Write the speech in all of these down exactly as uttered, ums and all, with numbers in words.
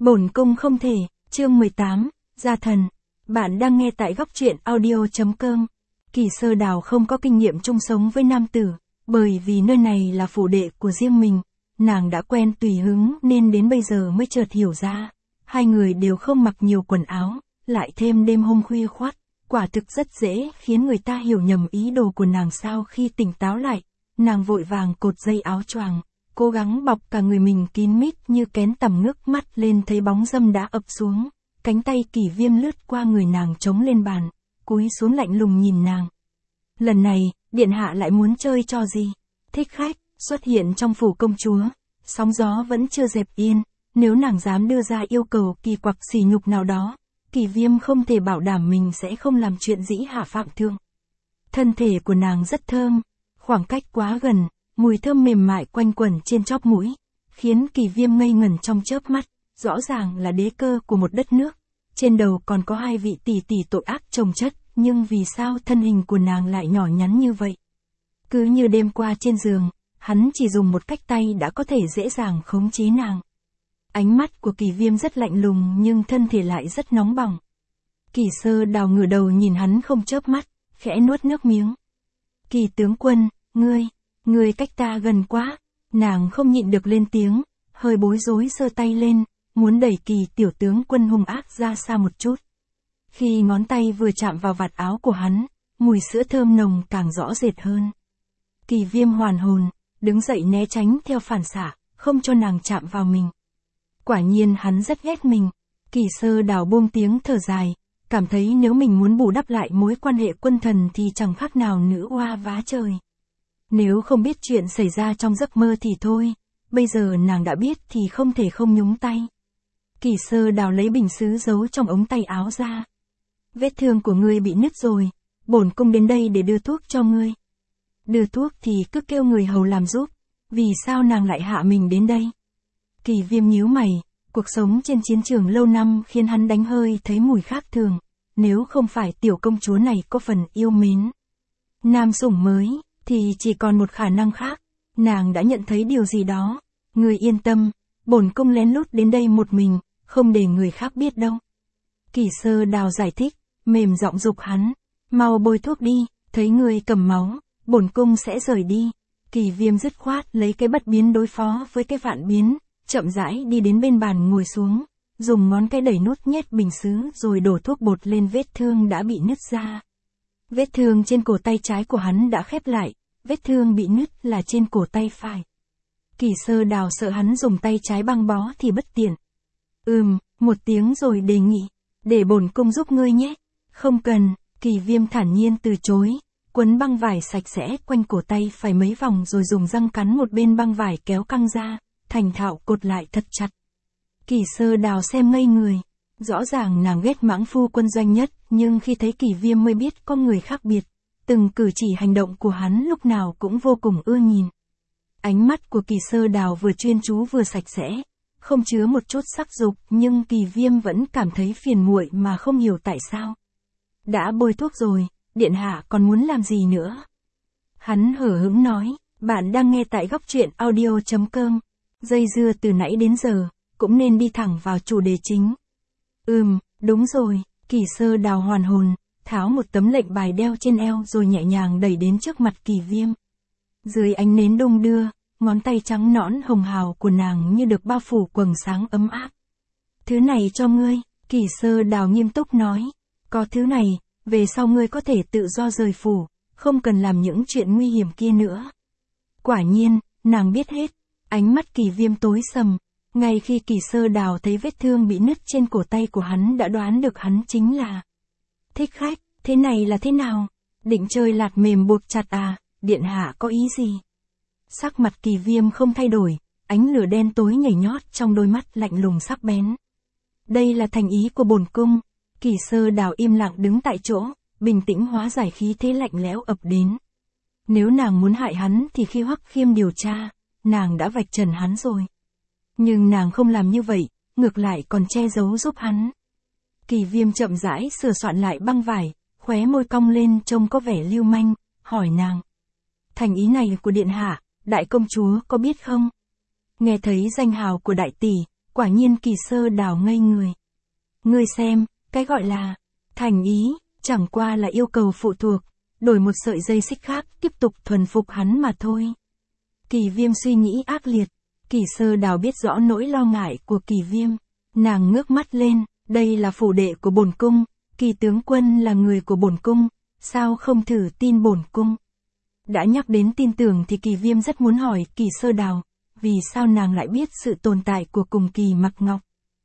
Bổn cung không thể, chương mười tám, Gia thần. Bạn đang nghe tại góc truyện audio.com. Kỳ Sơ Đào không có kinh nghiệm chung sống với nam tử, bởi vì nơi này là phủ đệ của riêng mình, nàng đã quen tùy hứng nên đến bây giờ mới chợt hiểu ra. Hai người đều không mặc nhiều quần áo, lại thêm đêm hôm khuya khoắt, quả thực rất dễ khiến người ta hiểu nhầm ý đồ của nàng. Sau khi tỉnh táo lại, nàng vội vàng cột dây áo choàng, cố gắng bọc cả người mình kín mít như kén tằm, ngước mắt lên thấy bóng dâm đã ập xuống, cánh tay Kỷ Viêm lướt qua người nàng chống lên bàn, cúi xuống lạnh lùng nhìn nàng. Lần này, điện hạ lại muốn chơi trò gì? Thích khách xuất hiện trong phủ công chúa, sóng gió vẫn chưa dẹp yên, nếu nàng dám đưa ra yêu cầu kỳ quặc sỉ nhục nào đó, Kỷ Viêm không thể bảo đảm mình sẽ không làm chuyện dĩ hạ phạm thượng. Thân thể của nàng rất thơm, khoảng cách quá gần, mùi thơm mềm mại quanh quẩn trên chóp mũi, khiến Kỷ Viêm ngây ngẩn trong chớp mắt. Rõ ràng là đế cơ của một đất nước, trên đầu còn có hai vị tỷ tỷ tội ác chồng chất, nhưng vì sao thân hình của nàng lại nhỏ nhắn như vậy? Cứ như đêm qua trên giường, hắn chỉ dùng một cách tay đã có thể dễ dàng khống chế nàng. Ánh mắt của Kỷ Viêm rất lạnh lùng nhưng thân thể lại rất nóng bỏng. Kỳ Sơ Đào ngửa đầu nhìn hắn không chớp mắt, khẽ nuốt nước miếng. Kỳ tướng quân, ngươi, ngươi cách ta gần quá. Nàng không nhịn được lên tiếng, hơi bối rối giơ tay lên, muốn đẩy Kỳ tiểu tướng quân hung ác ra xa một chút. Khi ngón tay vừa chạm vào vạt áo của hắn, mùi sữa thơm nồng càng rõ rệt hơn. Kỷ Viêm hoàn hồn, đứng dậy né tránh theo phản xạ, không cho nàng chạm vào mình. Quả nhiên hắn rất ghét mình. Kỳ Sơ Đào buông tiếng thở dài, cảm thấy nếu mình muốn bù đắp lại mối quan hệ quân thần thì chẳng khác nào nữ oa vá trời. Nếu không biết chuyện xảy ra trong giấc mơ thì thôi, bây giờ nàng đã biết thì không thể không nhúng tay. Kỳ Sơ Đào lấy bình sứ giấu trong ống tay áo ra. Vết thương của ngươi bị nứt rồi, bổn cung đến đây để đưa thuốc cho ngươi. Đưa thuốc thì cứ kêu người hầu làm giúp, vì sao nàng lại hạ mình đến đây? Kỷ Viêm nhíu mày, cuộc sống trên chiến trường lâu năm khiến hắn đánh hơi thấy mùi khác thường, nếu không phải tiểu công chúa này có phần yêu mến nam sủng mới, thì chỉ còn một khả năng khác, nàng đã nhận thấy điều gì đó. Ngươi yên tâm, bổn cung lén lút đến đây một mình, không để người khác biết đâu. Kỳ Sơ Đào giải thích, mềm giọng giục hắn, mau bôi thuốc đi, thấy ngươi cầm máu, bổn cung sẽ rời đi. Kỷ Viêm dứt khoát lấy cái bất biến đối phó với cái vạn biến, chậm rãi đi đến bên bàn ngồi xuống, dùng ngón cái đẩy nút nhét bình sứ rồi đổ thuốc bột lên vết thương đã bị nứt ra. Vết thương trên cổ tay trái của hắn đã khép lại, vết thương bị nứt là trên cổ tay phải. Kỳ Sơ Đào sợ hắn dùng tay trái băng bó thì bất tiện. Ừm, một tiếng rồi đề nghị, để bổn cung giúp ngươi nhé. Không cần, Kỷ Viêm thản nhiên từ chối, quấn băng vải sạch sẽ quanh cổ tay phải mấy vòng rồi dùng răng cắn một bên băng vải kéo căng ra, thành thạo cột lại thật chặt. Kỳ Sơ Đào xem ngây người, rõ ràng nàng ghét mãng phu quân doanh nhất, nhưng khi thấy Kỷ Viêm mới biết có người khác biệt, từng cử chỉ hành động của hắn lúc nào cũng vô cùng ưa nhìn. Ánh mắt của Kỳ Sơ Đào vừa chuyên chú vừa sạch sẽ, không chứa một chút sắc dục, nhưng Kỷ Viêm vẫn cảm thấy phiền muội mà không hiểu tại sao. Đã bôi thuốc rồi, điện hạ còn muốn làm gì nữa? Hắn hở hững nói, bạn đang nghe tại góc truyện audio.com. Dây dưa từ nãy đến giờ, cũng nên đi thẳng vào chủ đề chính. Ừm, đúng rồi, Kỳ Sơ Đào hoàn hồn, tháo một tấm lệnh bài đeo trên eo rồi nhẹ nhàng đẩy đến trước mặt Kỷ Viêm. Dưới ánh nến đung đưa, ngón tay trắng nõn hồng hào của nàng như được bao phủ quầng sáng ấm áp. Thứ này cho ngươi, Kỳ Sơ Đào nghiêm túc nói, có thứ này, về sau ngươi có thể tự do rời phủ, không cần làm những chuyện nguy hiểm kia nữa. Quả nhiên, nàng biết hết, ánh mắt Kỷ Viêm tối sầm, ngay khi Kỳ Sơ Đào thấy vết thương bị nứt trên cổ tay của hắn đã đoán được hắn chính là thích khách. Thế này là thế nào? Định chơi lạt mềm buộc chặt à? Điện hạ có ý gì? Sắc mặt Kỷ Viêm không thay đổi, ánh lửa đen tối nhảy nhót trong đôi mắt lạnh lùng sắc bén. Đây là thành ý của bổn cung. Kỳ Sơ Đào im lặng đứng tại chỗ, bình tĩnh hóa giải khí thế lạnh lẽo ập đến. Nếu nàng muốn hại hắn thì khi Hoắc Khiêm điều tra, nàng đã vạch trần hắn rồi. Nhưng nàng không làm như vậy, ngược lại còn che giấu giúp hắn. Kỷ Viêm chậm rãi sửa soạn lại băng vải, khóe môi cong lên trông có vẻ lưu manh, hỏi nàng. Thành ý này của điện hạ, đại công chúa có biết không? Nghe thấy danh hào của đại tỷ, quả nhiên Kỳ Sơ Đào ngây người. Ngươi xem, cái gọi là thành ý, chẳng qua là yêu cầu phụ thuộc, đổi một sợi dây xích khác tiếp tục thuần phục hắn mà thôi. Kỳ Viêm suy nghĩ ác liệt, Kỳ Sơ Đào biết rõ nỗi lo ngại của Kỳ Viêm. Nàng ngước mắt lên, đây là phủ đệ của bổn cung, Kỳ tướng quân là người của bổn cung, sao không thử tin bổn cung? Đã nhắc đến tin tưởng thì Kỳ Viêm rất muốn hỏi Kỳ Sơ Đào, vì sao nàng lại biết sự tồn tại của cùng Kỳ Mặc Ngọc?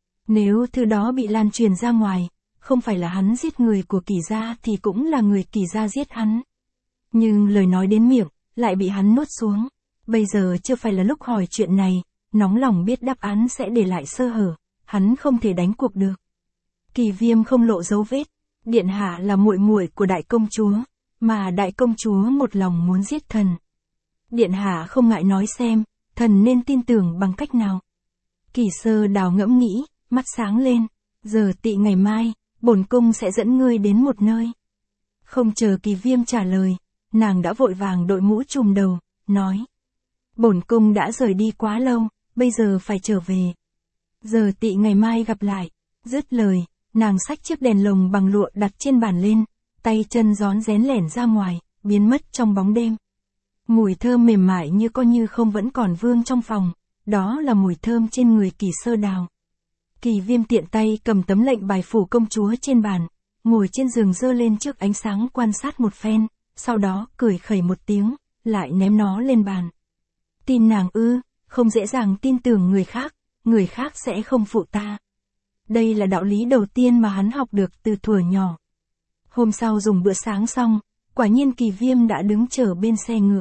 Nếu thứ đó bị lan truyền ra ngoài, không phải là hắn giết người của Kỳ gia thì cũng là người Kỳ gia giết hắn. Nhưng lời nói đến miệng, lại bị hắn nuốt xuống. Bây giờ chưa phải là lúc hỏi chuyện này, nóng lòng biết đáp án sẽ để lại sơ hở, hắn không thể đánh cuộc được. Kỳ Viêm không lộ dấu vết, điện hạ là muội muội của đại công chúa, mà đại công chúa một lòng muốn giết thần. Điện hạ không ngại nói xem, thần nên tin tưởng bằng cách nào? Kỳ Sơ Đào ngẫm nghĩ, mắt sáng lên, giờ tị ngày mai, bổn cung sẽ dẫn ngươi đến một nơi. Không chờ Kỳ Viêm trả lời, nàng đã vội vàng đội mũ trùm đầu, nói. Bổn cung đã rời đi quá lâu, bây giờ phải trở về. Giờ tị ngày mai gặp lại. Dứt lời, nàng xách chiếc đèn lồng bằng lụa đặt trên bàn lên, tay chân rón rén lẻn ra ngoài, biến mất trong bóng đêm. Mùi thơm mềm mại như có như không vẫn còn vương trong phòng, đó là mùi thơm trên người Kỳ Sơ Đào. Kỳ Viêm tiện tay cầm tấm lệnh bài phủ công chúa trên bàn, ngồi trên giường giơ lên trước ánh sáng quan sát một phen, sau đó cười khẩy một tiếng, lại ném nó lên bàn. Tin nàng ư, không dễ dàng tin tưởng người khác, người khác sẽ không phụ ta. Đây là đạo lý đầu tiên mà hắn học được từ thuở nhỏ. Hôm sau dùng bữa sáng xong, quả nhiên Kỳ Viêm đã đứng chờ bên xe ngựa.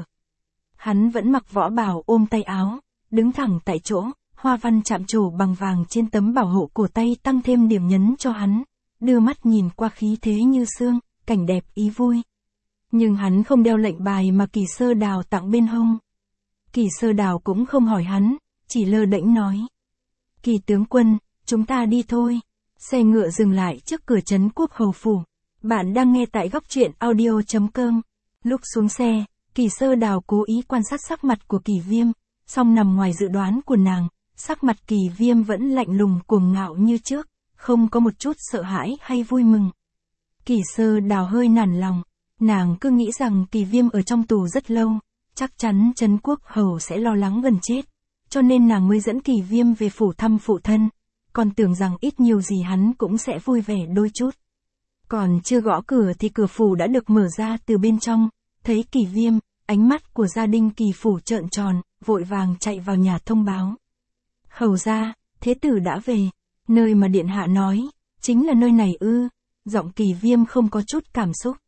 Hắn vẫn mặc võ bào ôm tay áo, đứng thẳng tại chỗ, hoa văn chạm trổ bằng vàng trên tấm bảo hộ cổ tay tăng thêm điểm nhấn cho hắn, đưa mắt nhìn qua khí thế như sương, cảnh đẹp ý vui. Nhưng hắn không đeo lệnh bài mà Kỳ Sơ Đào tặng bên hông. Kỳ Sơ Đào cũng không hỏi hắn, chỉ lơ đễnh nói. Kỳ tướng quân, chúng ta đi thôi. Xe ngựa dừng lại trước cửa trấn Quốc Hầu Phủ. Bạn đang nghe tại góc truyện audio chấm com. Lúc xuống xe, Kỳ Sơ Đào cố ý quan sát sắc mặt của Kỳ Viêm, song nằm ngoài dự đoán của nàng, sắc mặt Kỳ Viêm vẫn lạnh lùng cuồng ngạo như trước, không có một chút sợ hãi hay vui mừng. Kỳ Sơ Đào hơi nản lòng, nàng cứ nghĩ rằng Kỳ Viêm ở trong tù rất lâu, chắc chắn trấn Quốc Hầu sẽ lo lắng gần chết, cho nên nàng mới dẫn Kỳ Viêm về phủ thăm phụ thân, còn tưởng rằng ít nhiều gì hắn cũng sẽ vui vẻ đôi chút. Còn chưa gõ cửa thì cửa phủ đã được mở ra từ bên trong, thấy Kỳ Viêm, ánh mắt của gia đình Kỳ phủ trợn tròn, vội vàng chạy vào nhà thông báo. Hầu gia, thế tử đã về, nơi mà điện hạ nói, chính là nơi này ư? Giọng Kỳ Viêm không có chút cảm xúc.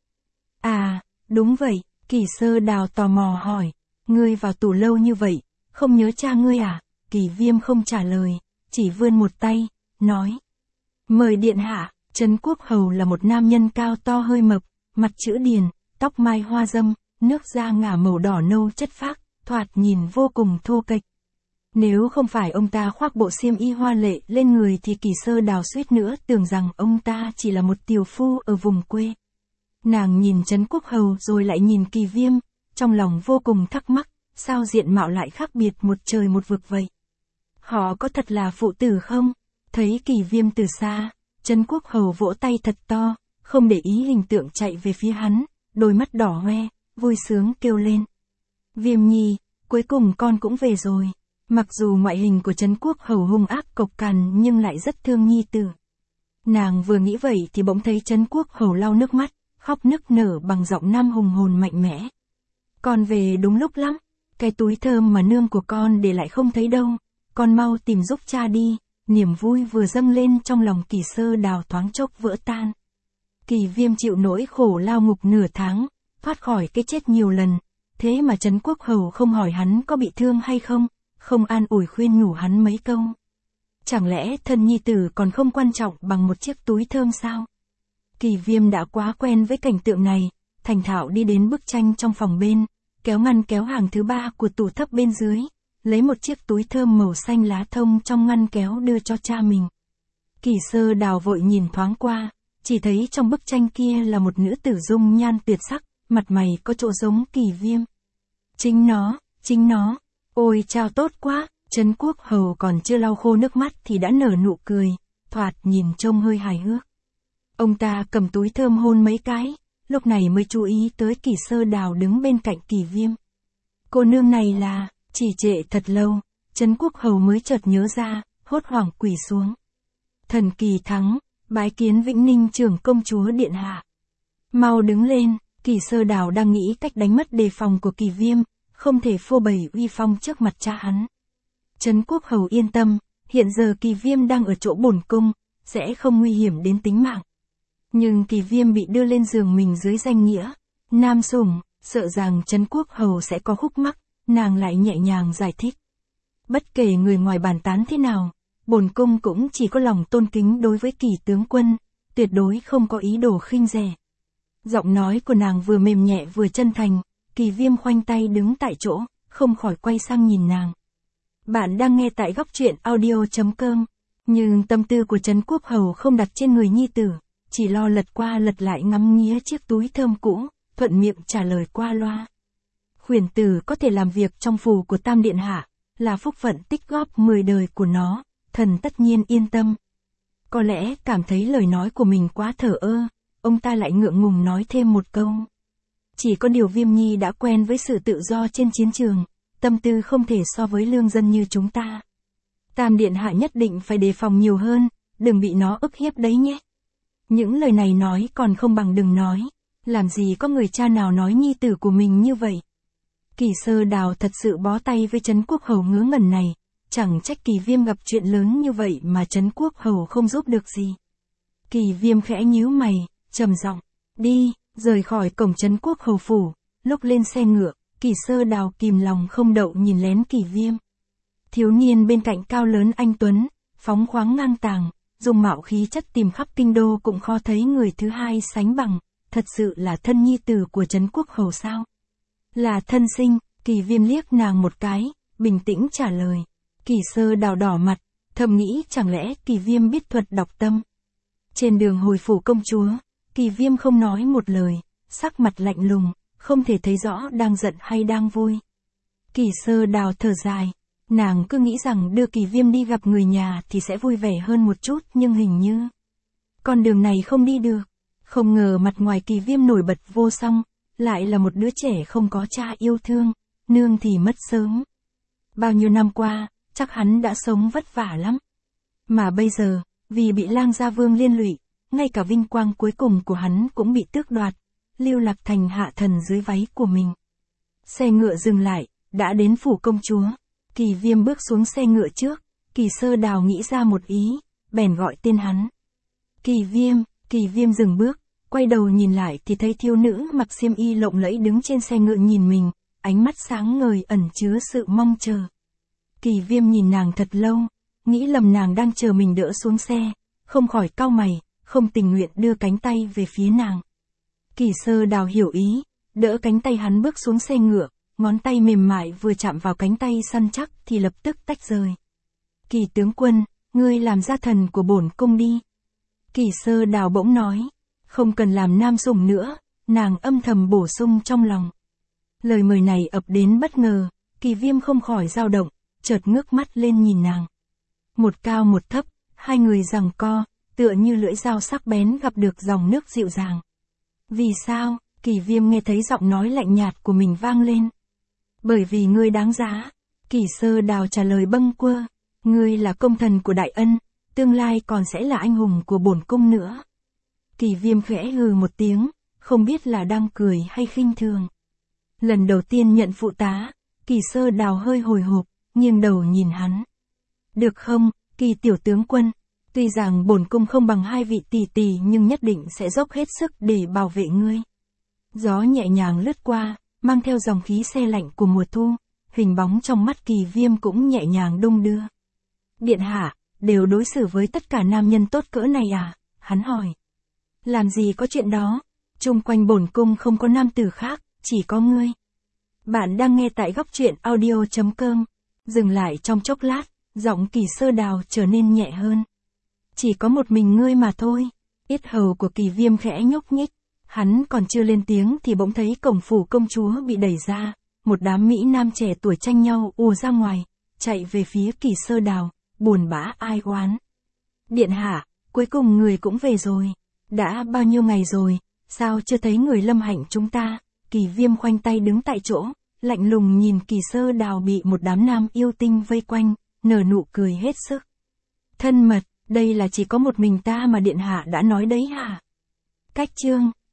À, đúng vậy, Kỳ Sơ Đào tò mò hỏi, ngươi vào tù lâu như vậy, không nhớ cha ngươi à? Kỳ Viêm không trả lời, chỉ vươn một tay, nói. Mời điện hạ. Trấn Quốc Hầu là một nam nhân cao to hơi mập, mặt chữ điền, tóc mai hoa dâm, nước da ngả màu đỏ nâu chất phác, thoạt nhìn vô cùng thô kệch. Nếu không phải ông ta khoác bộ xiêm y hoa lệ lên người thì Kỳ Sơ Đào suýt nữa tưởng rằng ông ta chỉ là một tiều phu ở vùng quê. Nàng nhìn Trấn Quốc Hầu rồi lại nhìn Kỳ Viêm, trong lòng vô cùng thắc mắc, sao diện mạo lại khác biệt một trời một vực vậy? Họ có thật là phụ tử không? Thấy Kỳ Viêm từ xa, Trấn Quốc Hầu vỗ tay thật to, không để ý hình tượng chạy về phía hắn, đôi mắt đỏ hoe, vui sướng kêu lên. Viêm nhi, cuối cùng con cũng về rồi. Mặc dù ngoại hình của Trấn Quốc Hầu hung ác cộc cằn nhưng lại rất thương nhi tử. Nàng vừa nghĩ vậy thì bỗng thấy Trấn Quốc Hầu lau nước mắt, khóc nức nở bằng giọng nam hùng hồn mạnh mẽ. Con về đúng lúc lắm, cái túi thơm mà nương của con để lại không thấy đâu, con mau tìm giúp cha đi. Niềm vui vừa dâng lên trong lòng Kỳ Sơ Đào thoáng chốc vỡ tan. Kỳ Viêm chịu nỗi khổ lao ngục nửa tháng, thoát khỏi cái chết nhiều lần, thế mà Trấn Quốc Hầu không hỏi hắn có bị thương hay không, không an ủi khuyên nhủ hắn mấy câu. Chẳng lẽ thân nhi tử còn không quan trọng bằng một chiếc túi thơm sao? Kỳ Viêm đã quá quen với cảnh tượng này, thành thạo đi đến bức tranh trong phòng bên, kéo ngăn kéo hàng thứ ba của tủ thấp bên dưới, lấy một chiếc túi thơm màu xanh lá thông trong ngăn kéo đưa cho cha mình. Kỳ Sơ Đào vội nhìn thoáng qua, chỉ thấy trong bức tranh kia là một nữ tử dung nhan tuyệt sắc, mặt mày có chỗ giống Kỳ Viêm. Chính nó, chính nó, ôi chao tốt quá, Trấn Quốc Hầu còn chưa lau khô nước mắt thì đã nở nụ cười, thoạt nhìn trông hơi hài hước. Ông ta cầm túi thơm hôn mấy cái, lúc này mới chú ý tới Kỳ Sơ Đào đứng bên cạnh Kỳ Viêm. Cô nương này là, chỉ trệ thật lâu, Trấn Quốc Hầu mới chợt nhớ ra, hốt hoảng quỳ xuống. Thần Kỳ Thắng, bái kiến Vĩnh Ninh trưởng công chúa điện hạ. Mau đứng lên, Kỳ Sơ Đào đang nghĩ cách đánh mất đề phòng của Kỳ Viêm, không thể phô bày uy phong trước mặt cha hắn. Trấn Quốc Hầu yên tâm, hiện giờ Kỳ Viêm đang ở chỗ bổn cung, sẽ không nguy hiểm đến tính mạng. Nhưng Kỳ Viêm bị đưa lên giường mình dưới danh nghĩa nam sủng, sợ rằng Trấn Quốc Hầu sẽ có khúc mắc, nàng lại nhẹ nhàng giải thích. Bất kể người ngoài bàn tán thế nào, bổn cung cũng chỉ có lòng tôn kính đối với Kỳ tướng quân, tuyệt đối không có ý đồ khinh rẻ. Giọng nói của nàng vừa mềm nhẹ vừa chân thành, Kỳ Viêm khoanh tay đứng tại chỗ, không khỏi quay sang nhìn nàng. Bạn đang nghe tại góc truyện audio chấm com, nhưng tâm tư của Trấn Quốc Hầu không đặt trên người nhi tử, chỉ lo lật qua lật lại ngắm nghía chiếc túi thơm cũ, thuận miệng trả lời qua loa. Khuyển tử có thể làm việc trong phủ của Tam Điện Hạ, là phúc phận tích góp mười đời của nó, thần tất nhiên yên tâm. Có lẽ cảm thấy lời nói của mình quá thờ ơ, ông ta lại ngượng ngùng nói thêm một câu. Chỉ có điều Viêm Nhi đã quen với sự tự do trên chiến trường, tâm tư không thể so với lương dân như chúng ta. Tam Điện Hạ nhất định phải đề phòng nhiều hơn, đừng bị nó ức hiếp đấy nhé. Những lời này nói còn không bằng đừng nói, làm gì có người cha nào nói nhi tử của mình như vậy. Kỳ Sơ Đào thật sự bó tay với Trấn Quốc Hầu ngớ ngẩn này, chẳng trách Kỳ Viêm gặp chuyện lớn như vậy mà Trấn Quốc Hầu không giúp được gì. Kỳ Viêm khẽ nhíu mày, trầm giọng, đi, rời khỏi cổng Trấn Quốc Hầu phủ, lúc lên xe ngựa, Kỳ Sơ Đào kìm lòng không đậu nhìn lén Kỳ Viêm. Thiếu niên bên cạnh cao lớn anh tuấn, phóng khoáng ngang tàng, dùng mạo khí chất tìm khắp kinh đô cũng khó thấy người thứ hai sánh bằng, thật sự là thân nhi tử của Trấn Quốc Hầu sao? Là thân sinh, Kỳ Viêm liếc nàng một cái, bình tĩnh trả lời. Kỳ Sơ Đào đỏ mặt, thầm nghĩ chẳng lẽ Kỳ Viêm biết thuật đọc tâm. Trên đường hồi phủ công chúa, Kỳ Viêm không nói một lời, sắc mặt lạnh lùng, không thể thấy rõ đang giận hay đang vui. Kỳ Sơ Đào thở dài, nàng cứ nghĩ rằng đưa Kỳ Viêm đi gặp người nhà thì sẽ vui vẻ hơn một chút, nhưng hình như con đường này không đi được. Không ngờ mặt ngoài Kỳ Viêm nổi bật vô song, lại là một đứa trẻ không có cha yêu thương, nương thì mất sớm. Bao nhiêu năm qua, chắc hắn đã sống vất vả lắm. Mà bây giờ, vì bị Lang Gia Vương liên lụy, ngay cả vinh quang cuối cùng của hắn cũng bị tước đoạt, lưu lạc thành hạ thần dưới váy của mình. Xe ngựa dừng lại, đã đến phủ công chúa. Kỳ Viêm bước xuống xe ngựa trước, Kỳ Sơ Đào nghĩ ra một ý, bèn gọi tên hắn. Kỳ Viêm, Kỳ Viêm dừng bước, quay đầu nhìn lại thì thấy thiếu nữ mặc xiêm y lộng lẫy đứng trên xe ngựa nhìn mình, ánh mắt sáng ngời ẩn chứa sự mong chờ. Kỳ Viêm nhìn nàng thật lâu, nghĩ lầm nàng đang chờ mình đỡ xuống xe, không khỏi cau mày, không tình nguyện đưa cánh tay về phía nàng. Kỳ Sơ Đào hiểu ý, đỡ cánh tay hắn bước xuống xe ngựa, ngón tay mềm mại vừa chạm vào cánh tay săn chắc thì lập tức tách rời. Kỳ tướng quân, ngươi làm gia thần của bổn cung đi. Kỳ Sơ Đào bỗng nói, không cần làm nam sủng nữa, nàng âm thầm bổ sung trong lòng. Lời mời này ập đến bất ngờ, Kỳ Viêm không khỏi dao động, chợt ngước mắt lên nhìn nàng. Một cao một thấp, hai người giằng co, tựa như lưỡi dao sắc bén gặp được dòng nước dịu dàng. Vì sao? Kỳ Viêm nghe thấy giọng nói lạnh nhạt của mình vang lên. Bởi vì ngươi đáng giá. Kỳ Sơ Đào trả lời bâng quơ. Ngươi là công thần của đại ân, tương lai còn sẽ là anh hùng của bổn cung nữa. Kỳ Viêm khẽ hừ một tiếng, không biết là đang cười hay khinh thường. Lần đầu tiên nhận phụ tá, Kỳ Sơ Đào hơi hồi hộp, nghiêng đầu nhìn hắn. Được không, Kỳ tiểu tướng quân, tuy rằng bổn cung không bằng hai vị tỷ tỷ nhưng nhất định sẽ dốc hết sức để bảo vệ ngươi. Gió nhẹ nhàng lướt qua, mang theo dòng khí se lạnh của mùa thu, hình bóng trong mắt Kỳ Viêm cũng nhẹ nhàng đung đưa. Điện hạ, đều đối xử với tất cả nam nhân tốt cỡ này à? Hắn hỏi. Làm gì có chuyện đó, chung quanh bổn cung không có nam tử khác, chỉ có ngươi. Bạn đang nghe tại góc truyện audio chấm com, dừng lại trong chốc lát, giọng Kỳ Sơ Đào trở nên nhẹ hơn. Chỉ có một mình ngươi mà thôi. Yết hầu của Kỳ Viêm khẽ nhúc nhích, hắn còn chưa lên tiếng thì bỗng thấy cổng phủ công chúa bị đẩy ra, một đám mỹ nam trẻ tuổi tranh nhau ùa ra ngoài, chạy về phía Kỳ Sơ Đào, buồn bã ai oán. Điện hạ, cuối cùng người cũng về rồi. Đã bao nhiêu ngày rồi, sao chưa thấy người Lâm Hạnh chúng ta? Kỳ Viêm khoanh tay đứng tại chỗ, lạnh lùng nhìn Kỳ Sơ Đào bị một đám nam yêu tinh vây quanh, nở nụ cười hết sức. Thân mật, đây là chỉ có một mình ta mà điện hạ đã nói đấy hả? Cách chương